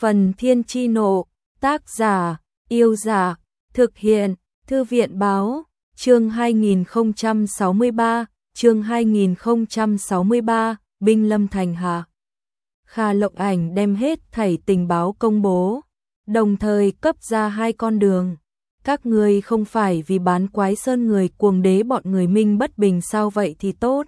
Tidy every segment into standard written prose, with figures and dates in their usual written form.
Phần Thiên Chi Nộ, tác giả, Yêu Giả, thực hiện, Thư viện Báo, chương 2063, Binh Lâm Thành Hạ. Kha Lộng Ảnh đem hết thảy tình báo công bố, đồng thời cấp ra hai con đường. Các ngươi không phải vì bán Quái Sơn người cuồng đế bọn người Minh bất bình sao, vậy thì tốt.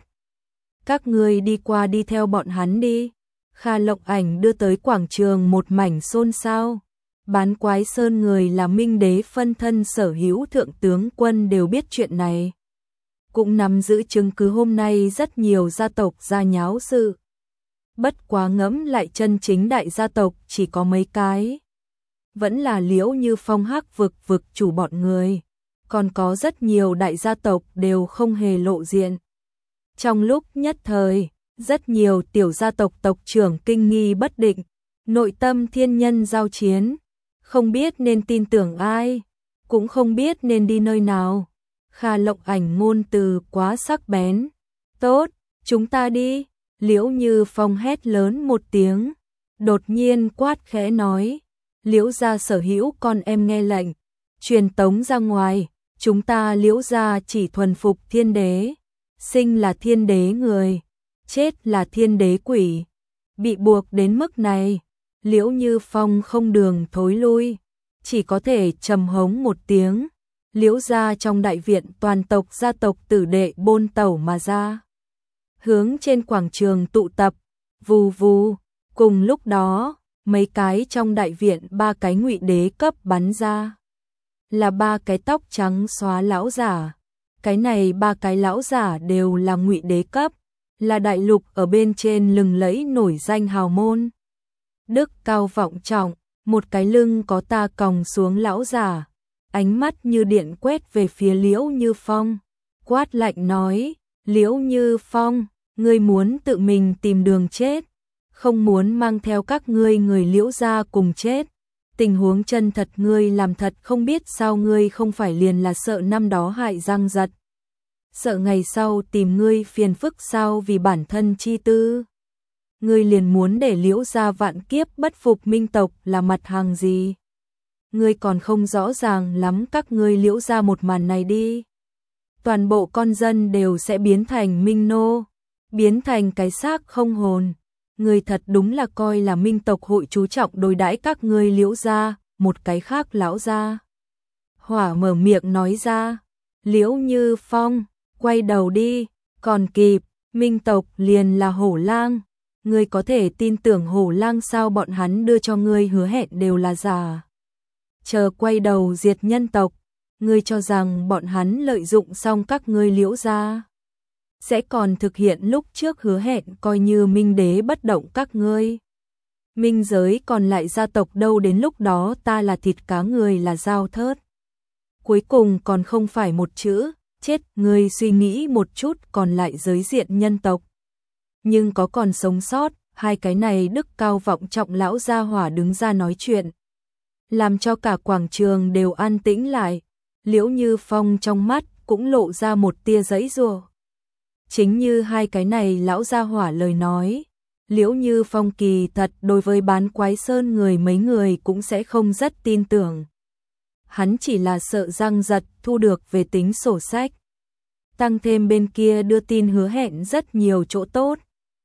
Các ngươi đi qua đi theo bọn hắn đi. Kha Lộng Ảnh đưa tới quảng trường một mảnh xôn xao. Bán Quái Sơn người là Minh đế phân thân sở hữu, thượng tướng quân đều biết chuyện này. Cũng nắm giữ chứng cứ, hôm nay rất nhiều gia tộc ra nháo sự. Bất quá ngẫm lại chân chính đại gia tộc chỉ có mấy cái. Vẫn là Liễu Như Phong, Hắc vực chủ bọn người. Còn có rất nhiều đại gia tộc đều không hề lộ diện. Trong lúc nhất thời, rất nhiều tiểu gia tộc tộc trưởng kinh nghi bất định, nội tâm thiên nhân giao chiến, không biết nên tin tưởng ai, cũng không biết nên đi nơi nào. Kha Lộng Ảnh ngôn từ quá sắc bén. Tốt, chúng ta đi. Liễu Như Phong hét lớn một tiếng, đột nhiên quát khẽ nói, Liễu gia sở hữu con em nghe lệnh, truyền tống ra ngoài, chúng ta Liễu gia chỉ thuần phục thiên đế, sinh là thiên đế người, chết là thiên đế quỷ. Bị buộc đến mức này, Liễu Như Phong không đường thối lui, chỉ có thể trầm hống một tiếng. Liễu gia trong đại viện toàn tộc gia tộc tử đệ bôn tẩu mà ra, hướng trên quảng trường tụ tập, vù vù. Cùng lúc đó, mấy cái trong đại viện, ba cái ngụy đế cấp bắn ra, là ba cái tóc trắng xóa lão giả. Cái này ba cái lão giả đều là ngụy đế cấp, là đại lục ở bên trên lừng lẫy nổi danh hào môn. Đức cao vọng trọng, một cái lưng có ta còng xuống lão giả, ánh mắt như điện quét về phía Liễu Như Phong, quát lạnh nói, Liễu Như Phong, ngươi muốn tự mình tìm đường chết, không muốn mang theo các ngươi người Liễu gia cùng chết. Tình huống chân thật ngươi làm thật không biết sao, ngươi không phải liền là sợ năm đó hại Giang Giật, sợ ngày sau tìm ngươi phiền phức sao, vì bản thân chi tư. Ngươi liền muốn để Liễu gia vạn kiếp bất phục minh tộc là mặt hàng gì? Ngươi còn không rõ ràng lắm các ngươi Liễu gia một màn này đi. Toàn bộ con dân đều sẽ biến thành minh nô, biến thành cái xác không hồn. Ngươi thật đúng là coi là minh tộc hội chú trọng đối đãi các ngươi Liễu gia. Một cái khác lão gia hỏa mở miệng nói ra. Liễu Như Phong, quay đầu đi, còn kịp, minh tộc liền là hổ lang. Ngươi có thể tin tưởng hổ lang sao? Bọn hắn đưa cho ngươi hứa hẹn đều là giả. Chờ quay đầu diệt nhân tộc, ngươi cho rằng bọn hắn lợi dụng xong các ngươi Liễu gia sẽ còn thực hiện lúc trước hứa hẹn, coi như minh đế bất động các ngươi, minh giới còn lại gia tộc đâu, đến lúc đó ta là thịt cá, người là dao thớt. Cuối cùng còn không phải một chữ chết. Ngươi suy nghĩ một chút, còn lại giới diện nhân tộc nhưng có còn sống sót. Hai cái này đức cao vọng trọng lão gia hỏa đứng ra nói chuyện, làm cho cả quảng trường đều an tĩnh lại. Liễu Như Phong trong mắt cũng lộ ra một tia giãy giụa. Chính như hai cái này lão gia hỏa lời nói, Liễu Như Phong kỳ thật đối với bán Quái Sơn người mấy người cũng sẽ không rất tin tưởng. Hắn chỉ là sợ Giang Giật thu được về tính sổ sách, tăng thêm bên kia đưa tin hứa hẹn rất nhiều chỗ tốt,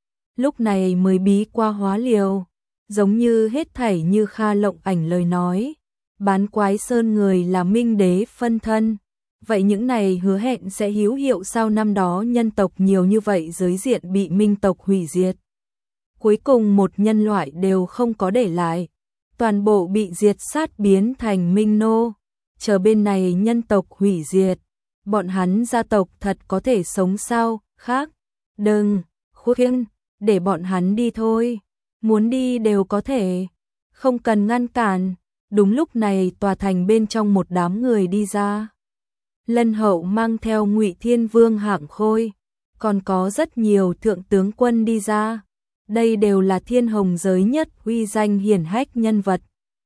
lúc này mới bí qua hóa liều. Giống như hết thảy như Kha Lộng Ảnh lời nói, bán Quái Sơn người là minh đế phân thân. Vậy những này hứa hẹn sẽ hữu hiệu sao? Năm đó nhân tộc nhiều như vậy, giới diện bị minh tộc hủy diệt, cuối cùng một nhân loại đều không có để lại, toàn bộ bị diệt sát biến thành minh nô. Chờ bên này nhân tộc hủy diệt, bọn hắn gia tộc thật có thể sống sao? Khác, đừng khuyên, để bọn hắn đi thôi, muốn đi đều có thể, không cần ngăn cản. Đúng lúc này tòa thành bên trong một đám người đi ra. Lân Hậu mang theo Ngụy Thiên Vương Hạng Khôi, còn có rất nhiều thượng tướng quân đi ra. Đây đều là thiên hồng giới nhất uy danh hiển hách nhân vật.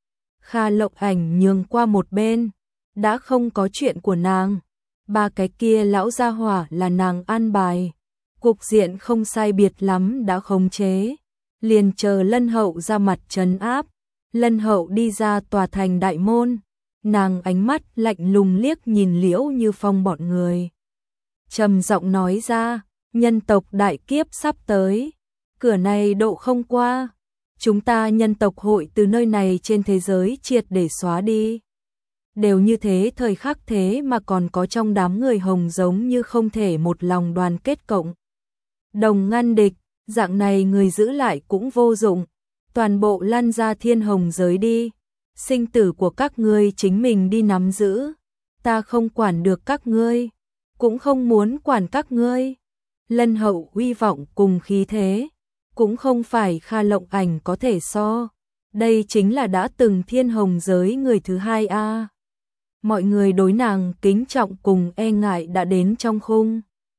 Kha Lộng Ảnh nhường qua một bên, đã không có chuyện của nàng. Ba cái kia lão gia hỏa là nàng an bài, cục diện không sai biệt lắm đã khống chế, liền chờ Lân Hậu ra mặt trấn áp. Lân Hậu đi ra tòa thành đại môn, nàng ánh mắt lạnh lùng liếc nhìn Liễu Như Phong bọn người. Trầm giọng nói ra, nhân tộc đại kiếp sắp tới, cửa này độ không qua, chúng ta nhân tộc hội từ nơi này trên thế giới triệt để xóa đi. Đều như thế thời khắc thế mà còn có trong đám người Hồng giống như không thể một lòng đoàn kết cộng đồng ngăn địch, dạng này người giữ lại cũng vô dụng, toàn bộ lăn ra Thiên Hồng giới đi, sinh tử của các ngươi chính mình đi nắm giữ, ta không quản được các ngươi, cũng không muốn quản các ngươi. Lân Hậu uy vọng cùng khí thế, cũng không phải Kha Lộng Ảnh có thể so, đây chính là đã từng Thiên Hồng giới người thứ hai a. Mọi người đối nàng kính trọng cùng e ngại đã đến trong khung.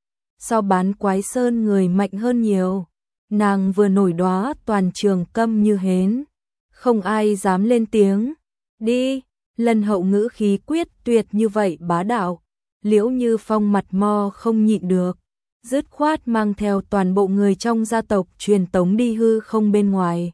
So Bán Quái Sơn người mạnh hơn nhiều, nàng vừa nổi đóa toàn trường câm như hến, không ai dám lên tiếng. Đi, Lân Hậu ngữ khí quyết tuyệt như vậy bá đạo, Liễu Như Phong mặt mo không nhịn được, dứt khoát mang theo toàn bộ người trong gia tộc truyền tống đi hư không bên ngoài.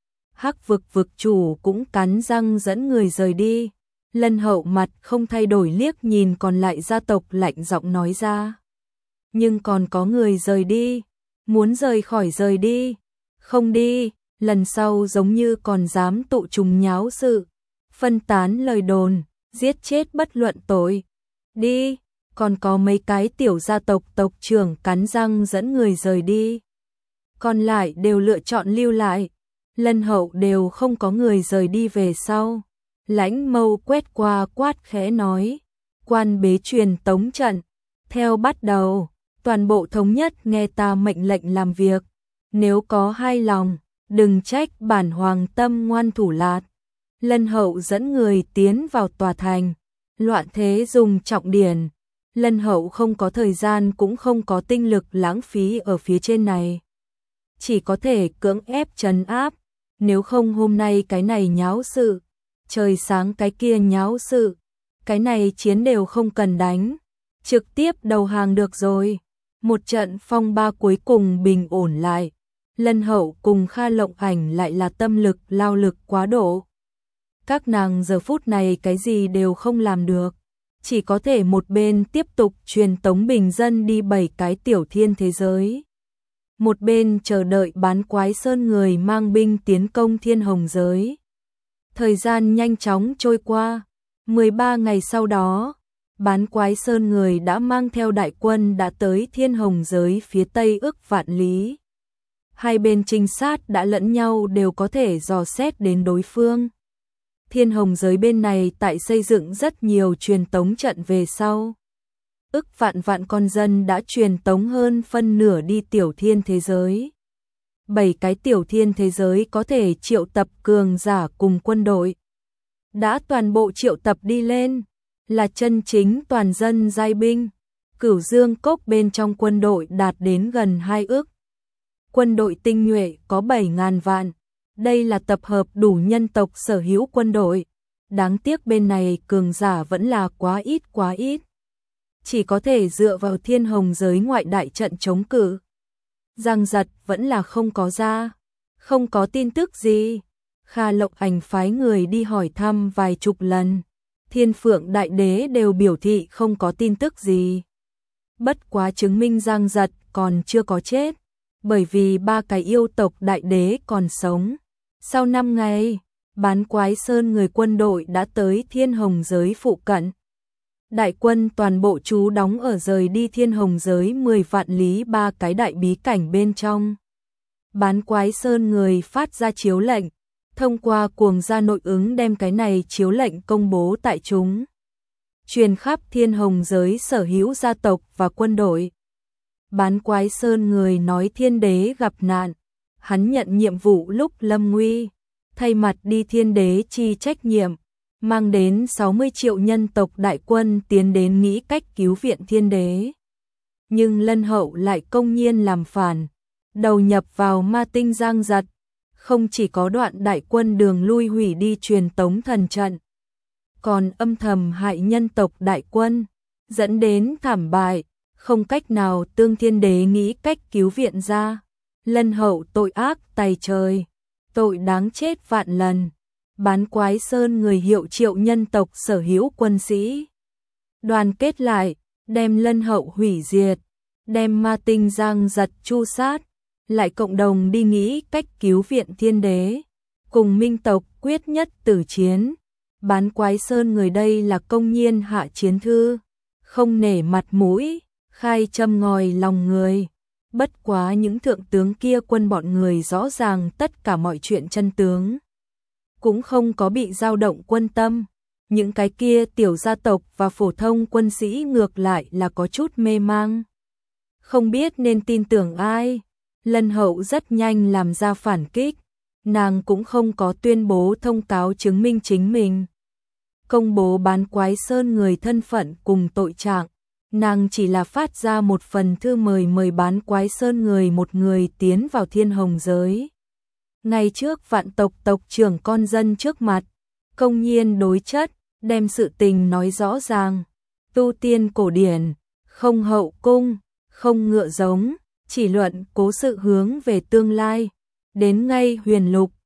Hắc vực vực chủ cũng cắn răng dẫn người rời đi. Lân Hậu mặt không thay đổi liếc nhìn còn lại gia tộc lạnh giọng nói ra. Nhưng còn có người rời đi, muốn rời khỏi rời đi, không đi, lần sau giống như còn dám tụ trùng nháo sự, phân tán lời đồn, giết chết bất luận tội. Đi, còn có mấy cái tiểu gia tộc tộc trưởng cắn răng dẫn người rời đi. Còn lại đều lựa chọn lưu lại, Lân Hậu đều không có người rời đi về sau. Lãnh Mâu quét qua quát khẽ nói, quan bế truyền tống trận, theo bắt đầu, toàn bộ thống nhất nghe ta mệnh lệnh làm việc, nếu có hai lòng, đừng trách bản hoàng tâm ngoan thủ lạt. Lân Hậu dẫn người tiến vào tòa thành, loạn thế dùng trọng điển, Lân Hậu không có thời gian cũng không có tinh lực lãng phí ở phía trên này. Chỉ có thể cưỡng ép trấn áp, nếu không hôm nay cái này nháo sự, trời sáng cái kia nháo sự, cái này chiến đều không cần đánh, trực tiếp đầu hàng được rồi. Một trận phong ba cuối cùng bình ổn lại, Lân Hậu cùng Kha Lộng Ảnh lại là tâm lực lao lực quá độ. Các nàng giờ phút này cái gì đều không làm được, chỉ có thể một bên tiếp tục truyền tống bình dân đi 7 cái tiểu thiên thế giới. Một bên chờ đợi Bán Quái Sơn người mang binh tiến công Thiên Hồng giới. Thời gian nhanh chóng trôi qua, 13 ngày sau đó, Bán Quái Sơn người đã mang theo đại quân đã tới Thiên Hồng giới phía tây ức vạn lý. Hai bên trinh sát đã lẫn nhau đều có thể dò xét đến đối phương. Thiên Hồng giới bên này tại xây dựng rất nhiều truyền tống trận về sau. Ức vạn vạn con dân đã truyền tống hơn phân nửa đi tiểu thiên thế giới. 7 cái tiểu thiên thế giới có thể triệu tập cường giả cùng quân đội. Đã toàn bộ triệu tập đi lên, là chân chính toàn dân giai binh. Cửu Dương Cốc bên trong quân đội đạt đến gần 2 ức. Quân đội tinh nhuệ có 7.000 vạn. Đây là tập hợp đủ nhân tộc sở hữu quân đội. Đáng tiếc bên này cường giả vẫn là quá ít. Chỉ có thể dựa vào Thiên Hồng giới ngoại đại trận chống cự. Giang Giật vẫn là không có ra, không có tin tức gì. Kha Lộng Ảnh phái người đi hỏi thăm vài chục lần, Thiên Phượng Đại Đế đều biểu thị không có tin tức gì. Bất quá chứng minh Giang Giật còn chưa có chết, bởi vì 3 cái yêu tộc Đại Đế còn sống. Sau 5 ngày, Bán Quái Sơn người quân đội đã tới Thiên Hồng giới phụ cận. Đại quân toàn bộ trú đóng ở rời đi Thiên Hồng giới 10 vạn lý 3 cái đại bí cảnh bên trong. Bán Quái Sơn người phát ra chiếu lệnh, thông qua cuồng gia nội ứng đem cái này chiếu lệnh công bố tại chúng. Truyền khắp Thiên Hồng giới sở hữu gia tộc và quân đội. Bán Quái Sơn người nói Thiên Đế gặp nạn, hắn nhận nhiệm vụ lúc lâm nguy, thay mặt đi Thiên Đế chi trách nhiệm, mang đến 60 triệu nhân tộc đại quân tiến đến nghĩ cách cứu viện Thiên Đế. Nhưng Lân Hậu lại công nhiên làm phản, đầu nhập vào ma tinh Giang Giật, không chỉ có đoạn đại quân đường lui hủy đi truyền tống thần trận, còn âm thầm hại nhân tộc đại quân, dẫn đến thảm bại, không cách nào tương Thiên Đế nghĩ cách cứu viện ra. Lân Hậu tội ác tày trời, tội đáng chết vạn lần. Bán Quái Sơn người hiệu triệu nhân tộc sở hữu quân sĩ. Đoàn kết lại, đem Lân Hậu hủy diệt, đem ma tinh Giang Giật chu sát, lại cộng đồng đi nghĩ cách cứu viện thiên đế, cùng minh tộc quyết nhất tử chiến. Bán Quái Sơn người đây là công nhiên hạ chiến thư, không nể mặt mũi, khai châm ngòi lòng người. Bất quá những thượng tướng kia quân bọn người rõ ràng tất cả mọi chuyện chân tướng, cũng không có bị dao động quân tâm. Những cái kia tiểu gia tộc và phổ thông quân sĩ ngược lại là có chút mê mang, không biết nên tin tưởng ai. Lân Hậu rất nhanh làm ra phản kích, nàng cũng không có tuyên bố thông cáo chứng minh chính mình, công bố Bán Quái Sơn người thân phận cùng tội trạng. Nàng chỉ là phát ra một phần thư mời Bán Quái Sơn người một người tiến vào Thiên Hồng giới. Ngay trước vạn tộc tộc trưởng con dân trước mặt, công nhiên đối chất, đem sự tình nói rõ ràng. Tu tiên cổ điển, không hậu cung, không ngựa giống, chỉ luận cố sự hướng về tương lai. Đến ngay Huyền Lục,